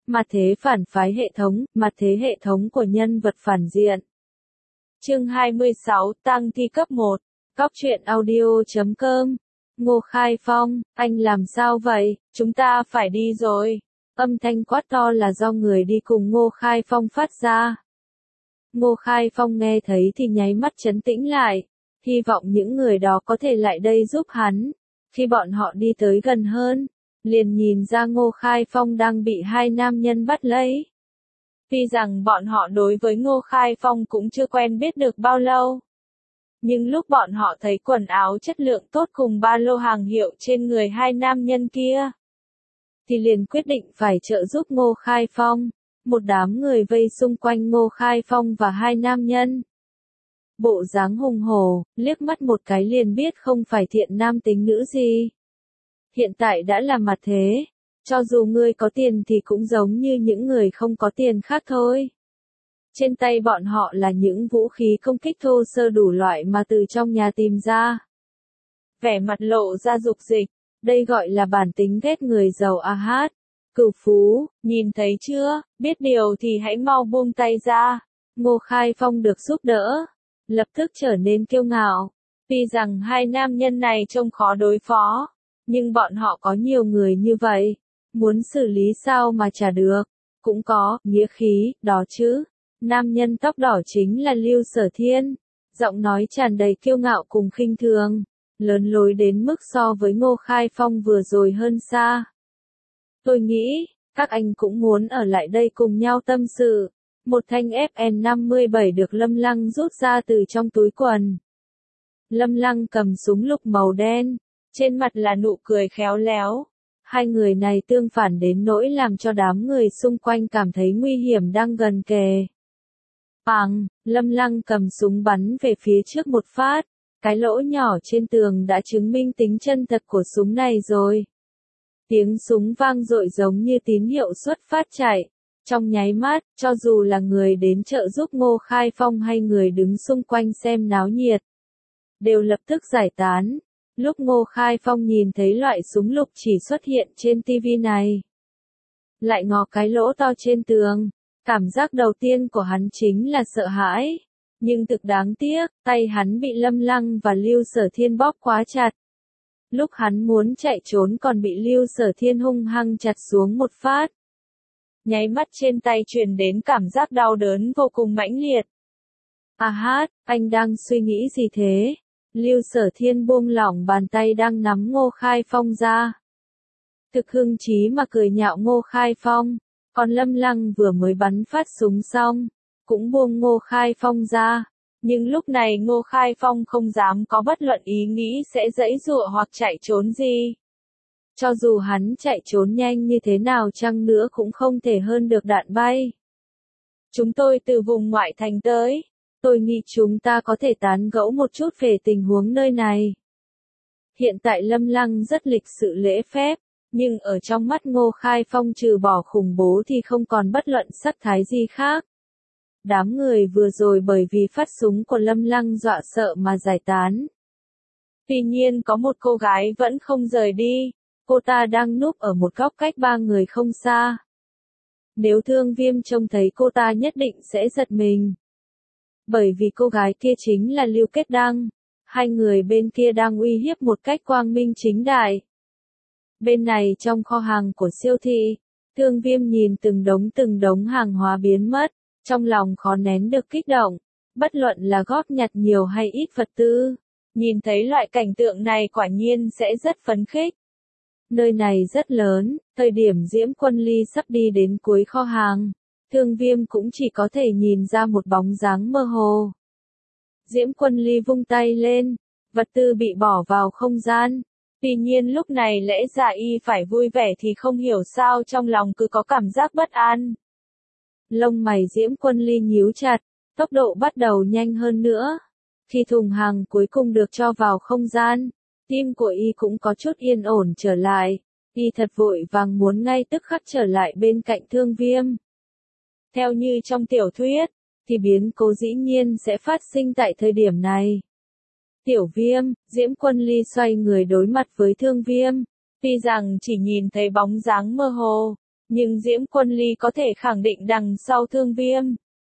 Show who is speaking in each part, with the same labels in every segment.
Speaker 1: Mặt thế phản phái hệ thống, mặt thế hệ thống của nhân vật phản diện. Chương 26, tăng thi cấp 1. Cóc truyện audio.com. Ngô Khai Phong, anh làm sao vậy, chúng ta phải đi rồi. Âm thanh quát to là do người đi cùng Ngô Khai Phong phát ra. Ngô Khai Phong nghe thấy thì nháy mắt trấn tĩnh lại, hy vọng những người đó có thể lại đây giúp hắn. Khi bọn họ đi tới gần hơn, liền nhìn ra Ngô Khai Phong đang bị hai nam nhân bắt lấy. Tuy rằng bọn họ đối với Ngô Khai Phong cũng chưa quen biết được bao lâu. Nhưng lúc bọn họ thấy quần áo chất lượng tốt cùng ba lô hàng hiệu trên người hai nam nhân kia, thì liền quyết định phải trợ giúp Ngô Khai Phong. Một đám người vây xung quanh Ngô Khai Phong và hai nam nhân. Bộ dáng hùng hổ, liếc mắt một cái liền biết không phải thiện nam tính nữ gì. Hiện tại đã là mặt thế, cho dù ngươi có tiền thì cũng giống như những người không có tiền khác thôi. Trên tay bọn họ là những vũ khí công kích thô sơ đủ loại mà từ trong nhà tìm ra. Vẻ mặt lộ ra dục dịch, đây gọi là bản tính ghét người giàu a hát. Cửu Phú, nhìn thấy chưa, biết điều thì hãy mau buông tay ra. Ngô Khai Phong được giúp đỡ, lập tức trở nên kiêu ngạo. Tuy rằng hai nam nhân này trông khó đối phó, nhưng bọn họ có nhiều người như vậy, muốn xử lý sao mà chả được. Cũng có nghĩa khí, đó chứ. Nam nhân tóc đỏ chính là Lưu Sở Thiên, giọng nói tràn đầy kiêu ngạo cùng khinh thường, lớn lối đến mức so với Ngô Khai Phong vừa rồi hơn xa. Tôi nghĩ, các anh cũng muốn ở lại đây cùng nhau tâm sự. Một thanh FN57 được Lâm Lăng rút ra từ trong túi quần. Lâm Lăng cầm súng lục màu đen, trên mặt là nụ cười khéo léo. Hai người này tương phản đến nỗi làm cho đám người xung quanh cảm thấy nguy hiểm đang gần kề. Bang, Lâm Lăng cầm súng bắn về phía trước một phát. Cái lỗ nhỏ trên tường đã chứng minh tính chân thật của súng này rồi. Tiếng súng vang dội giống như tín hiệu xuất phát chạy. Trong nháy mắt, cho dù là người đến trợ giúp Ngô Khai Phong hay người đứng xung quanh xem náo nhiệt, đều lập tức giải tán. Lúc Ngô Khai Phong nhìn thấy loại súng lục chỉ xuất hiện trên TV này, lại ngó cái lỗ to trên tường, cảm giác đầu tiên của hắn chính là sợ hãi. Nhưng thực đáng tiếc, tay hắn bị Lâm Lăng và Lưu Sở Thiên bóp quá chặt. Lúc hắn muốn chạy trốn còn bị Lưu Sở Thiên hung hăng chặt xuống một phát. Nháy mắt trên tay truyền đến cảm giác đau đớn vô cùng mãnh liệt. À hát, anh đang suy nghĩ gì thế? Lưu Sở Thiên buông lỏng bàn tay đang nắm Ngô Khai Phong ra. Thực hưng chí mà cười nhạo Ngô Khai Phong, còn Lâm Lăng vừa mới bắn phát súng xong, cũng buông Ngô Khai Phong ra. Nhưng lúc này Ngô Khai Phong không dám có bất luận ý nghĩ sẽ giãy giụa hoặc chạy trốn gì. Cho dù hắn chạy trốn nhanh như thế nào chăng nữa cũng không thể hơn được đạn bay. Chúng tôi từ vùng ngoại thành tới. Tôi nghĩ chúng ta có thể tán gẫu một chút về tình huống nơi này. Hiện tại Lâm Lăng rất lịch sự lễ phép, nhưng ở trong mắt Ngô Khai Phong trừ bỏ khủng bố thì không còn bất luận sắc thái gì khác. Đám người vừa rồi bởi vì phát súng của Lâm Lăng dọa sợ mà giải tán. Tuy nhiên có một cô gái vẫn không rời đi, cô ta đang núp ở một góc cách ba người không xa. Nếu Thương Viêm trông thấy cô ta nhất định sẽ giật mình. Bởi vì cô gái kia chính là Lưu Kết Đăng, hai người bên kia đang uy hiếp một cách quang minh chính đại. Bên này trong kho hàng của siêu thị, Thương Viêm nhìn từng đống hàng hóa biến mất, trong lòng khó nén được kích động, bất luận là góp nhặt nhiều hay ít vật tư, nhìn thấy loại cảnh tượng này quả nhiên sẽ rất phấn khích. Nơi này rất lớn, thời điểm Diễm Quân Ly sắp đi đến cuối kho hàng, Thương Viêm cũng chỉ có thể nhìn ra một bóng dáng mơ hồ. Diễm Quân Ly vung tay lên, vật tư bị bỏ vào không gian. Tuy nhiên lúc này lẽ ra y phải vui vẻ thì không hiểu sao trong lòng cứ có cảm giác bất an. Lông mày Diễm Quân Ly nhíu chặt, tốc độ bắt đầu nhanh hơn nữa. Khi thùng hàng cuối cùng được cho vào không gian, tim của y cũng có chút yên ổn trở lại. Y thật vội vàng muốn ngay tức khắc trở lại bên cạnh Thương Viêm. Theo như trong tiểu thuyết, thì biến cố dĩ nhiên sẽ phát sinh tại thời điểm này. Tiểu Viêm, Diễm Quân Ly xoay người đối mặt với Thương Viêm. Tuy rằng chỉ nhìn thấy bóng dáng mơ hồ, Nhưng Diễm Quân Ly có thể khẳng định đằng sau Thương Viêm.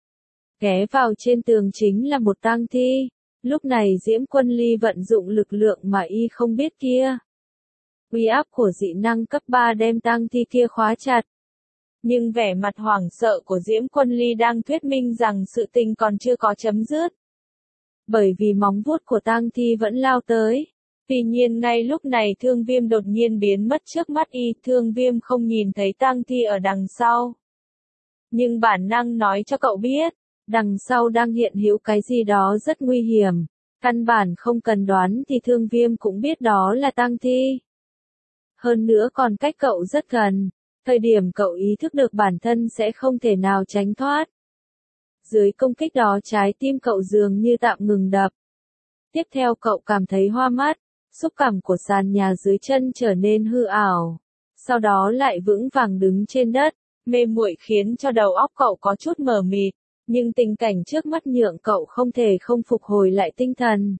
Speaker 1: Ghé vào trên tường chính là một tang thi. Lúc này Diễm Quân Ly vận dụng lực lượng mà y không biết kia. Uy áp của dị năng cấp 3 đem tang thi kia khóa chặt. Nhưng vẻ mặt hoảng sợ của Diễm Quân Ly đang thuyết minh rằng sự tình còn chưa có chấm dứt. Bởi vì móng vuốt của tang thi vẫn lao tới. Tuy nhiên ngay lúc này Thương Viêm đột nhiên biến mất trước mắt y, Thương Viêm không nhìn thấy tang thi ở đằng sau. Nhưng bản năng nói cho cậu biết, đằng sau đang hiện hữu cái gì đó rất nguy hiểm. Căn bản không cần đoán thì Thương Viêm cũng biết đó là tang thi. Hơn nữa còn cách cậu rất gần. Thời điểm cậu ý thức được bản thân sẽ không thể nào tránh thoát. Dưới công kích đó trái tim cậu dường như tạm ngừng đập. Tiếp theo cậu cảm thấy hoa mắt, xúc cảm của sàn nhà dưới chân trở nên hư ảo. Sau đó lại vững vàng đứng trên đất, mê muội khiến cho đầu óc cậu có chút mờ mịt, nhưng tình cảnh trước mắt nhượng cậu không thể không phục hồi lại tinh thần.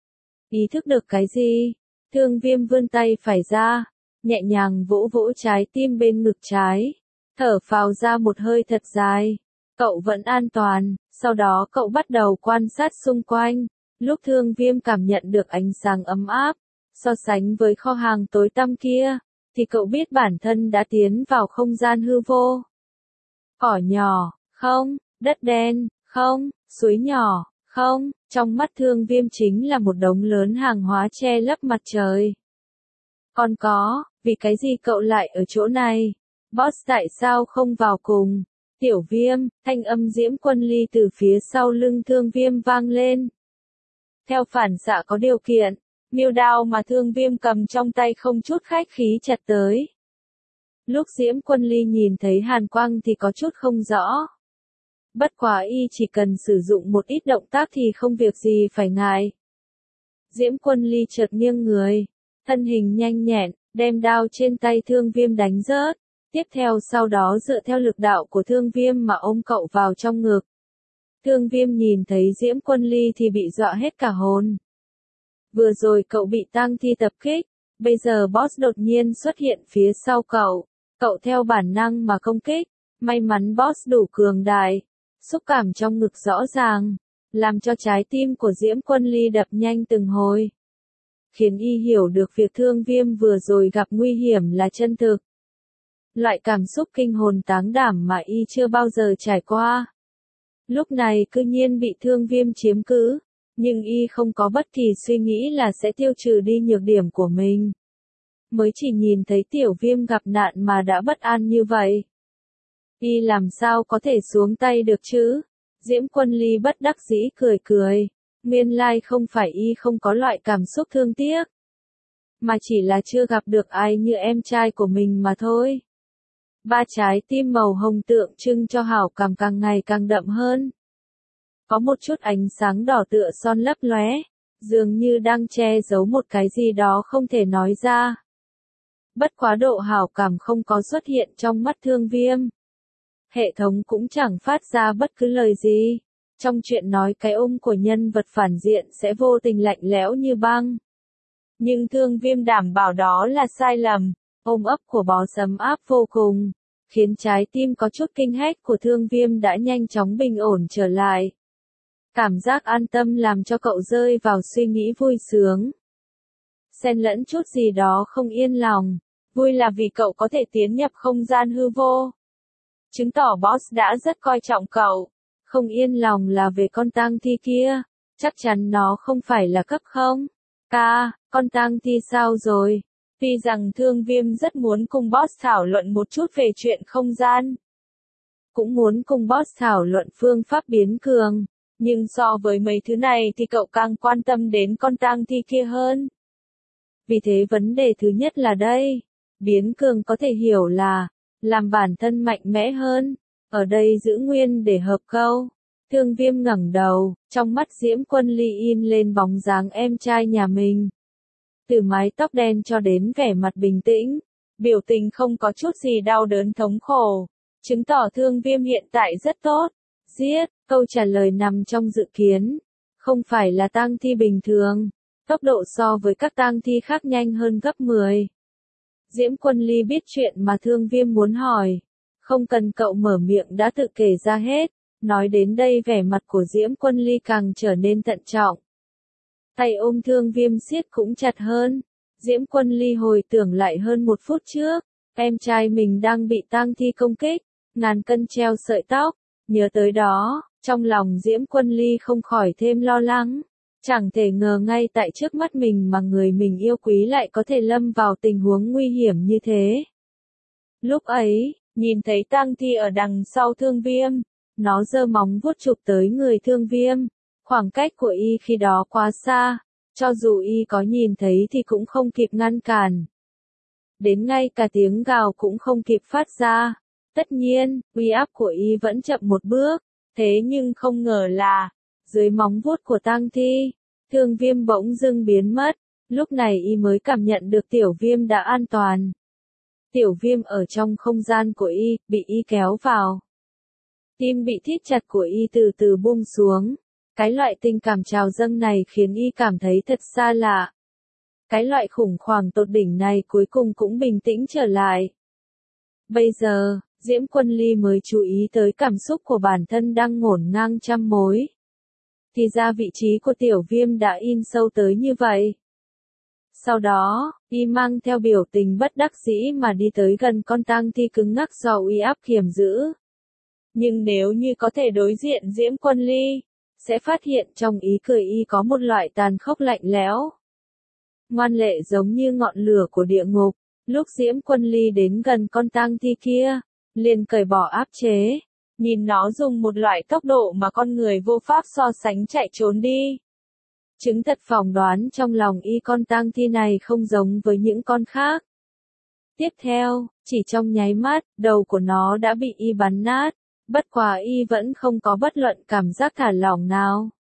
Speaker 1: Ý thức được cái gì? Thương Viêm vươn tay phải ra, nhẹ nhàng vỗ vỗ trái tim bên ngực trái, thở phào ra một hơi thật dài. Cậu vẫn an toàn, sau đó cậu bắt đầu quan sát xung quanh. Lúc Thương Viêm cảm nhận được ánh sáng ấm áp, so sánh với kho hàng tối tăm kia, thì cậu biết bản thân đã tiến vào không gian hư vô. Cỏ nhỏ, không, đất đen, không, suối nhỏ, không, trong mắt Thương Viêm chính là một đống lớn hàng hóa che lấp mặt trời. Còn có, vì cái gì cậu lại ở chỗ này? Boss tại sao không vào cùng? Tiểu Viêm, thanh âm Diễm Quân Ly từ phía sau lưng Thương Viêm vang lên. Theo phản xạ có điều kiện, miêu đao mà Thương Viêm cầm trong tay không chút khách khí chặt tới. Lúc Diễm Quân Ly nhìn thấy hàn quang thì có chút không rõ. Bất quá y chỉ cần sử dụng một ít động tác thì không việc gì phải ngại. Diễm Quân Ly chợt nghiêng người, thân hình nhanh nhẹn, đem đao trên tay Thương Viêm đánh rớt. Tiếp theo sau đó dựa theo lực đạo của Thương Viêm mà ôm cậu vào trong ngực. Thương Viêm nhìn thấy Diễm Quân Ly thì bị dọa hết cả hồn. Vừa rồi cậu bị tang thi tập kích, bây giờ boss đột nhiên xuất hiện phía sau cậu. Cậu theo bản năng mà công kích, may mắn boss đủ cường đại. Xúc cảm trong ngực rõ ràng, làm cho trái tim của Diễm Quân Ly đập nhanh từng hồi. Khiến y hiểu được việc Thương Viêm vừa rồi gặp nguy hiểm là chân thực. Loại cảm xúc kinh hồn táng đảm mà y chưa bao giờ trải qua. Lúc này cư nhiên bị Thương Viêm chiếm cứ, nhưng y không có bất kỳ suy nghĩ là sẽ tiêu trừ đi nhược điểm của mình. Mới chỉ nhìn thấy Tiểu Viêm gặp nạn mà đã bất an như vậy. Y làm sao có thể xuống tay được chứ? Diễm Quân Ly bất đắc dĩ cười cười. Nguyên lai không phải y không có loại cảm xúc thương tiếc, mà chỉ là chưa gặp được ai như em trai của mình mà thôi. Ba trái tim màu hồng tượng trưng cho hảo cảm càng ngày càng đậm hơn. Có một chút ánh sáng đỏ tựa son lấp lóe, dường như đang che giấu một cái gì đó không thể nói ra. Bất quá độ hảo cảm không có xuất hiện trong mắt Thương Viêm. Hệ thống cũng chẳng phát ra bất cứ lời gì. Trong chuyện nói cái của nhân vật phản diện sẽ vô tình lạnh lẽo như băng. Nhưng Thương Viêm đảm bảo đó là sai lầm. Ôm ấp của boss ấm áp vô cùng, khiến trái tim có chút kinh hách của Thương Viêm đã nhanh chóng bình ổn trở lại. Cảm giác an tâm làm cho cậu rơi vào suy nghĩ vui sướng. Xen lẫn chút gì đó không yên lòng. Vui là vì cậu có thể tiến nhập không gian hư vô. Chứng tỏ boss đã rất coi trọng cậu. Không yên lòng là về con tang thi kia. Chắc chắn nó không phải là cấp không. Con tang thi sao rồi? Tuy rằng Thương Viêm rất muốn cùng boss thảo luận một chút về chuyện không gian. Cũng muốn cùng boss thảo luận phương pháp biến cường. Nhưng so với mấy thứ này thì cậu càng quan tâm đến con tang thi kia hơn. Vì thế vấn đề thứ nhất là đây. Biến cường có thể hiểu là làm bản thân mạnh mẽ hơn. Ở đây giữ nguyên để hợp câu. Thương Viêm ngẩng đầu, trong mắt Diễm Quân Ly in lên bóng dáng em trai nhà mình. Từ mái tóc đen cho đến vẻ mặt bình tĩnh, biểu tình không có chút gì đau đớn thống khổ, chứng tỏ Thương Viêm hiện tại rất tốt. Giết, câu trả lời nằm trong dự kiến, không phải là tang thi bình thường, tốc độ so với các tang thi khác nhanh hơn gấp 10. Diễm Quân Ly biết chuyện mà Thương Viêm muốn hỏi, Không cần cậu mở miệng đã tự kể ra hết. Nói đến đây vẻ mặt của Diễm Quân Ly càng trở nên thận trọng. Tay ôm Thương Viêm siết cũng chặt hơn. Diễm Quân Ly hồi tưởng lại hơn 1 phút trước, em trai mình đang bị tang thi công kích, ngàn cân treo sợi tóc. Nhớ tới đó, trong lòng Diễm Quân Ly không khỏi thêm lo lắng. Chẳng thể ngờ ngay tại trước mắt mình mà người mình yêu quý lại có thể lâm vào tình huống nguy hiểm như thế. Lúc ấy, nhìn thấy tang thi ở đằng sau Thương Viêm, nó giơ móng vuốt chụp tới người Thương Viêm. Khoảng cách của y khi đó quá xa, cho dù y có nhìn thấy thì cũng không kịp ngăn cản. Đến ngay cả tiếng gào cũng không kịp phát ra. Tất nhiên, uy áp của y vẫn chậm một bước, thế nhưng không ngờ là, dưới móng vuốt của tang thi, Thương Viêm bỗng dưng biến mất. Lúc này y mới cảm nhận được Tiểu Viêm đã an toàn. Tiểu Viêm ở trong không gian của y, bị y kéo vào. Tim bị thít chặt của y từ từ buông xuống. Cái loại tình cảm trào dâng này khiến y cảm thấy thật xa lạ. Cái loại khủng hoảng tột đỉnh này cuối cùng cũng bình tĩnh trở lại. Bây giờ, Diễm Quân Ly mới chú ý tới cảm xúc của bản thân đang ngổn ngang trăm mối. Thì ra vị trí của Tiểu Viêm đã in sâu tới như vậy. Sau đó, y mang theo biểu tình bất đắc dĩ mà đi tới gần con tang thi cứng ngắc do uy áp kiềm giữ. Nhưng nếu như có thể đối diện Diễm Quân Ly, sẽ phát hiện trong ý cười y có một loại tàn khốc lạnh lẽo. Ngoan lệ giống như ngọn lửa của địa ngục. Lúc Diễm Quân Ly đến gần con tang thi kia, liền cởi bỏ áp chế, nhìn nó dùng một loại tốc độ mà con người vô pháp so sánh chạy trốn đi. Chứng thật phỏng đoán trong lòng y con tang thi này không giống với những con khác. Tiếp theo, chỉ trong nháy mắt, đầu của nó đã bị y bắn nát, bất quá y vẫn không có bất luận cảm giác thả lỏng nào.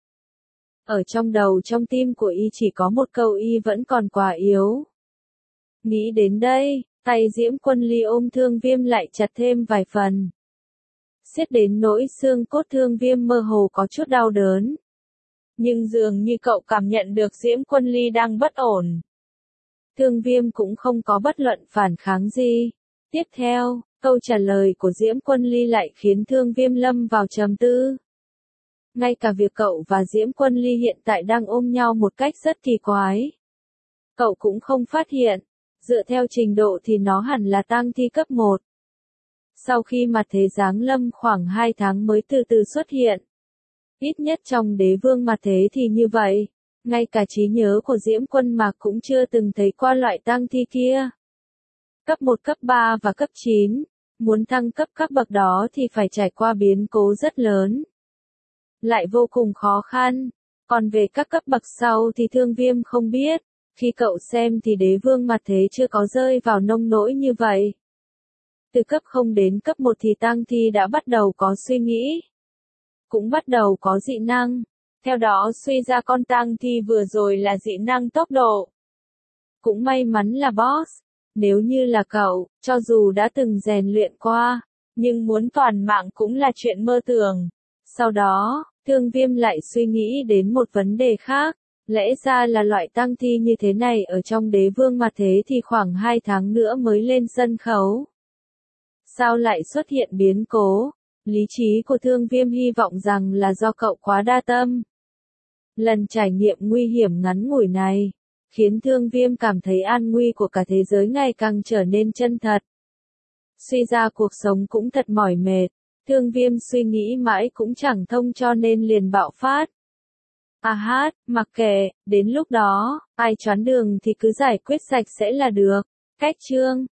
Speaker 1: Ở trong đầu trong tim của y chỉ có một câu y vẫn còn quá yếu. Nghĩ đến đây, tay Diễm Quân Ly ôm Thương Viêm lại chặt thêm vài phần. Siết đến nỗi xương cốt Thương Viêm mơ hồ có chút đau đớn. Nhưng dường như cậu cảm nhận được Diễm Quân Ly đang bất ổn. Thương Viêm cũng không có bất luận phản kháng gì. Tiếp theo, câu trả lời của Diễm Quân Ly lại khiến Thương Viêm lâm vào trầm tư. Ngay cả việc cậu và Diễm Quân Ly hiện tại đang ôm nhau một cách rất kỳ quái. Cậu cũng không phát hiện, dựa theo trình độ thì nó hẳn là tang thi cấp 1. Sau khi mặt thế giáng lâm khoảng 2 tháng mới từ từ xuất hiện. Ít nhất trong đế vương mặt thế thì như vậy, ngay cả trí nhớ của Diễm Quân Mạc cũng chưa từng thấy qua loại tang thi kia. Cấp 1, cấp 3 và cấp 9, muốn thăng cấp các bậc đó thì phải trải qua biến cố rất lớn. Lại vô cùng khó khăn, còn về các cấp bậc sau thì Thương Viêm không biết, khi cậu xem thì đế vương mặt thế chưa có rơi vào nông nỗi như vậy. Từ cấp 0 đến cấp 1 thì tang thi đã bắt đầu có suy nghĩ. Cũng bắt đầu có dị năng. Theo đó suy ra con tang thi vừa rồi là dị năng tốc độ. Cũng may mắn là boss. Nếu như là cậu, cho dù đã từng rèn luyện qua, nhưng muốn toàn mạng cũng là chuyện mơ tưởng. Sau đó, Thương Viêm lại suy nghĩ đến một vấn đề khác. Lẽ ra là loại tang thi như thế này ở trong đế vương mặt thế thì khoảng 2 tháng nữa mới lên sân khấu. Sao lại xuất hiện biến cố? Lý trí của Thương Viêm hy vọng rằng là do cậu quá đa tâm. Lần trải nghiệm nguy hiểm ngắn ngủi này, khiến Thương Viêm cảm thấy an nguy của cả thế giới ngày càng trở nên chân thật. Suy ra cuộc sống cũng thật mỏi mệt, Thương Viêm suy nghĩ mãi cũng chẳng thông cho nên liền bạo phát. Mặc kệ, đến lúc đó, ai choán đường thì cứ giải quyết sạch sẽ là được. Cách chương